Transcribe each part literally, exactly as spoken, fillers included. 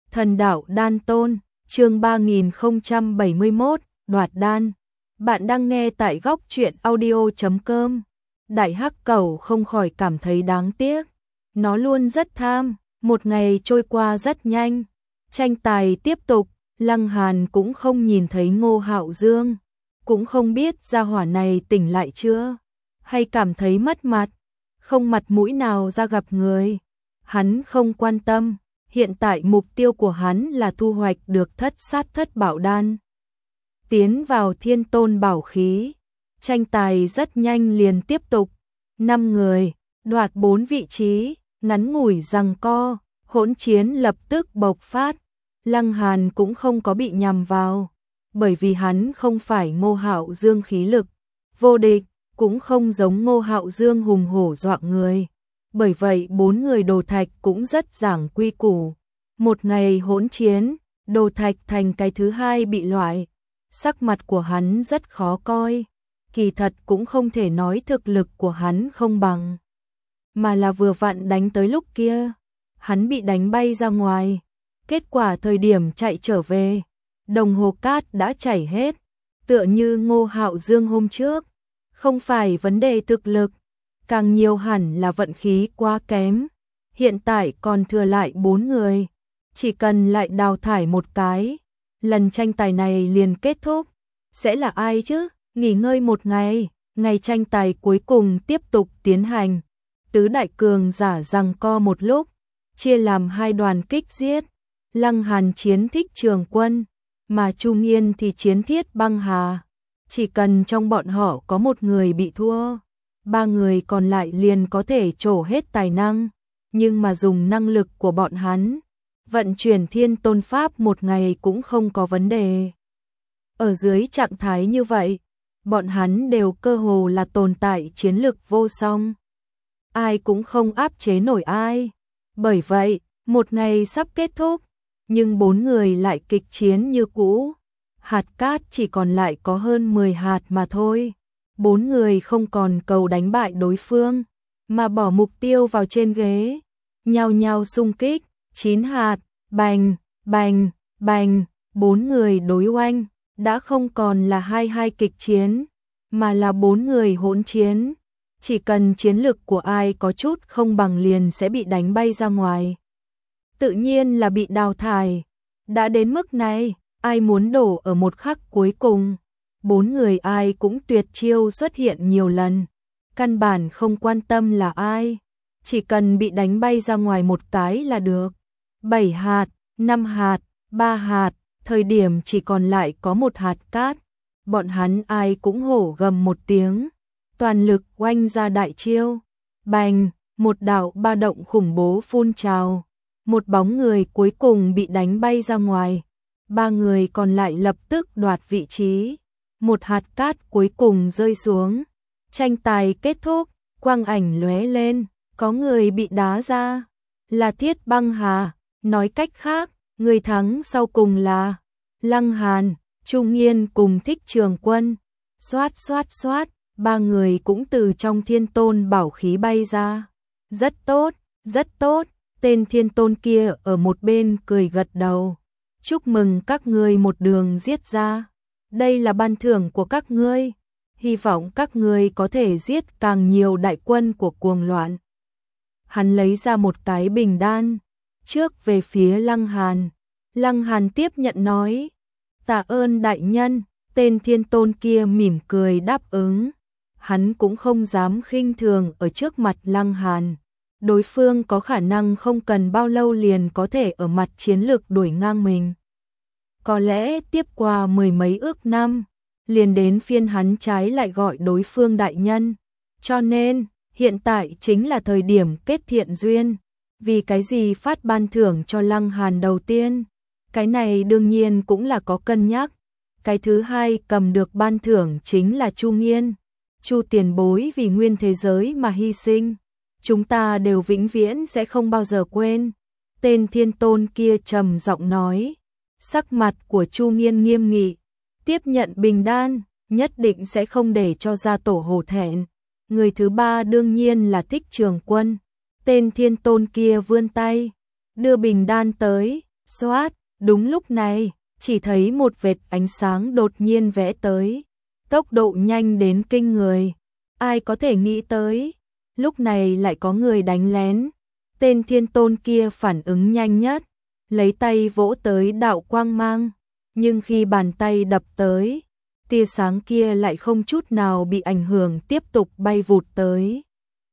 Thần đạo đan tôn, chương ba nghìn không trăm bảy mươi mốt, đoạt đan. Bạn đang nghe tại góc truyện audio chấm com. Đại hắc cẩu không khỏi cảm thấy đáng tiếc. Nó luôn rất tham, một ngày trôi qua rất nhanh. Tranh tài tiếp tục, Lăng Hàn cũng không nhìn thấy Ngô Hạo Dương. Cũng không biết gia hỏa này tỉnh lại chưa, hay cảm thấy mất mặt, không mặt mũi nào ra gặp người. Hắn không quan tâm. Hiện tại mục tiêu của hắn là thu hoạch được thất sát thất bảo đan. Tiến vào thiên tôn bảo khí. Tranh tài rất nhanh liền tiếp tục. Năm người, đoạt bốn vị trí, ngắn ngủi giằng co, hỗn chiến lập tức bộc phát. Lăng Hàn cũng không có bị nhằm vào, bởi vì hắn không phải Ngô Hạo Dương khí lực vô địch, cũng không giống Ngô Hạo Dương hùng hổ dọa người. Bởi vậy bốn người Đồ Thạch cũng rất giảng quy củ. Một ngày hỗn chiến, Đồ Thạch thành cái thứ hai bị loại. Sắc mặt của hắn rất khó coi. Kỳ thật cũng không thể nói thực lực của hắn không bằng, mà là vừa vặn đánh tới lúc kia, hắn bị đánh bay ra ngoài. Kết quả thời điểm chạy trở về, đồng hồ cát đã chảy hết. Tựa như Ngô Hạo Dương hôm trước, không phải vấn đề thực lực, càng nhiều hẳn là vận khí quá kém. Hiện tại còn thừa lại bốn người, chỉ cần lại đào thải một cái, lần tranh tài này liền kết thúc. Sẽ là ai chứ? Nghỉ ngơi một ngày, ngày tranh tài cuối cùng tiếp tục tiến hành. Tứ đại cường giả giằng co một lúc, chia làm hai đoàn kích giết. Lăng Hàn chiến Thích Trường Quân, mà Chu Nghiên thì chiến Thiết Băng Hà. Chỉ cần trong bọn họ có một người bị thua, ba người còn lại liền có thể trổ hết tài năng. Nhưng mà dùng năng lực của bọn hắn, vận chuyển thiên tôn pháp một ngày cũng không có vấn đề. Ở dưới trạng thái như vậy, bọn hắn đều cơ hồ là tồn tại chiến lực vô song. Ai cũng không áp chế nổi ai. Bởi vậy, một ngày sắp kết thúc, nhưng bốn người lại kịch chiến như cũ. Hạt cát chỉ còn lại có hơn mười hạt mà thôi. Bốn người không còn cầu đánh bại đối phương, mà bỏ mục tiêu vào trên ghế, nhao nhao xung kích. Chín hạt, bành, bành, bành, bốn người đối oanh, đã không còn là hai hai kịch chiến, mà là bốn người hỗn chiến. Chỉ cần chiến lực của ai có chút không bằng liền sẽ bị đánh bay ra ngoài, tự nhiên là bị đào thải. Đã đến mức này, ai muốn đổ ở một khắc cuối cùng. Bốn người ai cũng tuyệt chiêu xuất hiện nhiều lần, căn bản không quan tâm là ai, chỉ cần bị đánh bay ra ngoài một cái là được. Bảy hạt, năm hạt, ba hạt, thời điểm chỉ còn lại có một hạt cát, bọn hắn ai cũng hổ gầm một tiếng, toàn lực oanh ra đại chiêu. Bành, một đạo ba động khủng bố phun trào, một bóng người cuối cùng bị đánh bay ra ngoài. Ba người còn lại lập tức đoạt vị trí. Một hạt cát cuối cùng rơi xuống. Tranh tài kết thúc, quang ảnh lóe lên, có người bị đá ra, là Thiết Băng Hà. Nói cách khác, người thắng sau cùng là Lăng Hàn, Chu Nghiên cùng Thích Trường Quân. Xoát xoát xoát, ba người cũng từ trong thiên tôn bảo khí bay ra. Rất tốt, rất tốt. Tên thiên tôn kia ở một bên cười gật đầu. Chúc mừng các ngươi một đường giết ra. Đây là ban thưởng của các ngươi. Hy vọng các ngươi có thể giết càng nhiều đại quân của cuồng loạn. Hắn lấy ra một cái bình đan, trước về phía Lăng Hàn. Lăng Hàn tiếp nhận nói, tạ ơn đại nhân. Tên thiên tôn kia mỉm cười đáp ứng. Hắn cũng không dám khinh thường ở trước mặt Lăng Hàn. Đối phương có khả năng không cần bao lâu liền có thể ở mặt chiến lược đuổi ngang mình. Có lẽ tiếp qua mười mấy ước năm, liền đến phiên hắn trái lại gọi đối phương đại nhân. Cho nên, hiện tại chính là thời điểm kết thiện duyên. Vì cái gì phát ban thưởng cho Lăng Hàn đầu tiên? Cái này đương nhiên cũng là có cân nhắc. Cái thứ hai cầm được ban thưởng chính là Chu Nghiên. Chu tiền bối vì nguyên thế giới mà hy sinh, chúng ta đều vĩnh viễn sẽ không bao giờ quên. Tên thiên tôn kia trầm giọng nói. Sắc mặt của Chu Nghiên nghiêm nghị, tiếp nhận bình đan, nhất định sẽ không để cho gia tổ hổ thẹn. Người thứ ba đương nhiên là Thích Trường Quân. Tên thiên tôn kia vươn tay, đưa bình đan tới, Xoát, đúng lúc này, chỉ thấy một vệt ánh sáng đột nhiên vẽ tới, tốc độ nhanh đến kinh người. Ai có thể nghĩ tới, lúc này lại có người đánh lén. Tên thiên tôn kia phản ứng nhanh nhất, lấy tay vỗ tới đạo quang mang, nhưng khi bàn tay đập tới, tia sáng kia lại không chút nào bị ảnh hưởng, tiếp tục bay vụt tới.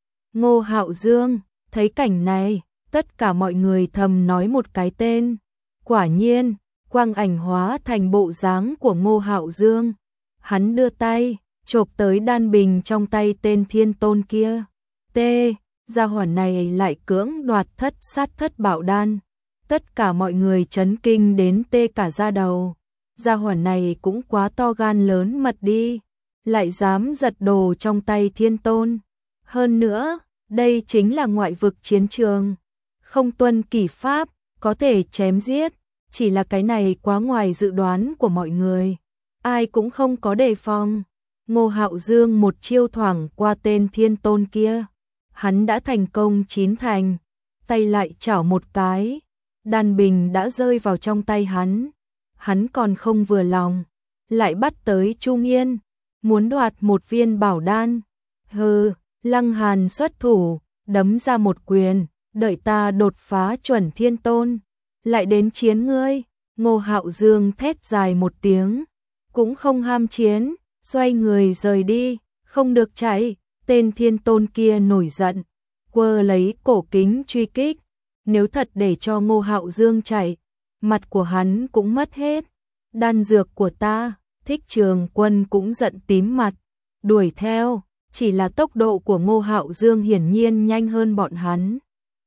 Ngô Hạo Dương, thấy cảnh này, tất cả mọi người thầm nói một cái tên. Quả nhiên, quang ảnh hóa thành bộ dáng của Ngô Hạo Dương. Hắn đưa tay, chộp tới đan bình trong tay tên thiên tôn kia. T, gia hỏa này lại cưỡng đoạt thất sát thất bảo đan. Tất cả mọi người chấn kinh đến tê cả da đầu. Gia hỏa này cũng quá to gan lớn mật đi, lại dám giật đồ trong tay thiên tôn. Hơn nữa, đây chính là ngoại vực chiến trường, không tuân kỷ pháp, có thể chém giết. Chỉ là cái này quá ngoài dự đoán của mọi người, ai cũng không có đề phòng. Ngô Hạo Dương một chiêu thoảng qua tên thiên tôn kia, hắn đã thành công chín thành, tay lại chảo một cái, đan bình đã rơi vào trong tay hắn. Hắn còn không vừa lòng, lại bắt tới Trung Yên, muốn đoạt một viên bảo đan. Hừ, Lăng Hàn xuất thủ, đấm ra một quyền, đợi ta đột phá chuẩn thiên tôn, lại đến chiến ngươi. Ngô Hạo Dương thét dài một tiếng, cũng không ham chiến, xoay người rời đi. Không được chạy. Tên thiên tôn kia nổi giận, quơ lấy cổ kính truy kích. Nếu thật để cho Ngô Hạo Dương chạy, mặt của hắn cũng mất hết. Đan dược của ta. Thích Trường Quân cũng giận tím mặt, đuổi theo. Chỉ là tốc độ của Ngô Hạo Dương hiển nhiên nhanh hơn bọn hắn,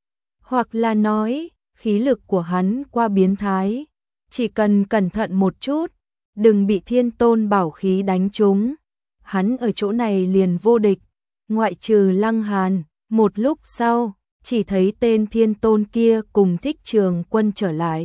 hoặc là nói, khí lực của hắn qua biến thái. Chỉ cần cẩn thận một chút, đừng bị thiên tôn bảo khí đánh trúng, hắn ở chỗ này liền vô địch, ngoại trừ Lăng Hàn. Một lúc sau, chỉ thấy tên thiên tôn kia cùng Thích Trường Quân trở lại.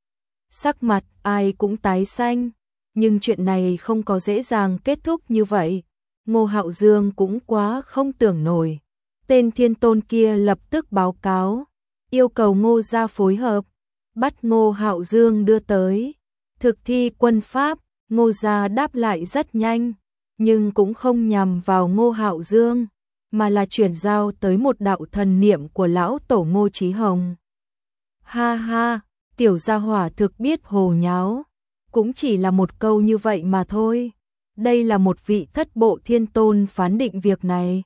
Sắc mặt ai cũng tái xanh, nhưng chuyện này không có dễ dàng kết thúc như vậy. Ngô Hạo Dương cũng quá không tưởng nổi. Tên thiên tôn kia lập tức báo cáo, yêu cầu Ngô gia phối hợp, bắt Ngô Hạo Dương đưa tới thực thi quân pháp. Ngô gia đáp lại rất nhanh, nhưng cũng không nhằm vào Ngô Hạo Dương, mà là chuyển giao tới một đạo thần niệm của lão tổ Ngô Chí Hồng. Ha ha, tiểu gia hỏa thực biết hồ nháo, cũng chỉ là một câu như vậy mà thôi. Đây là một vị thất bộ thiên tôn phán định việc này.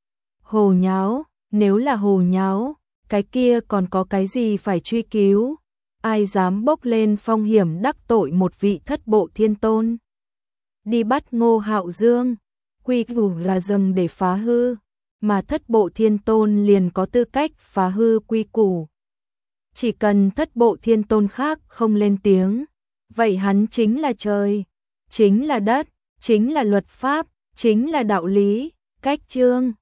Hồ nháo, nếu là hồ nháo, cái kia còn có cái gì phải truy cứu? Ai dám bốc lên phong hiểm đắc tội một vị thất bộ thiên tôn? Đi bắt Ngô Hạo Dương, quy củ là dừng để phá hư, mà thất bộ thiên tôn liền có tư cách phá hư quy củ. Chỉ cần thất bộ thiên tôn khác không lên tiếng, vậy hắn chính là trời, chính là đất, chính là luật pháp, chính là đạo lý. Cách chương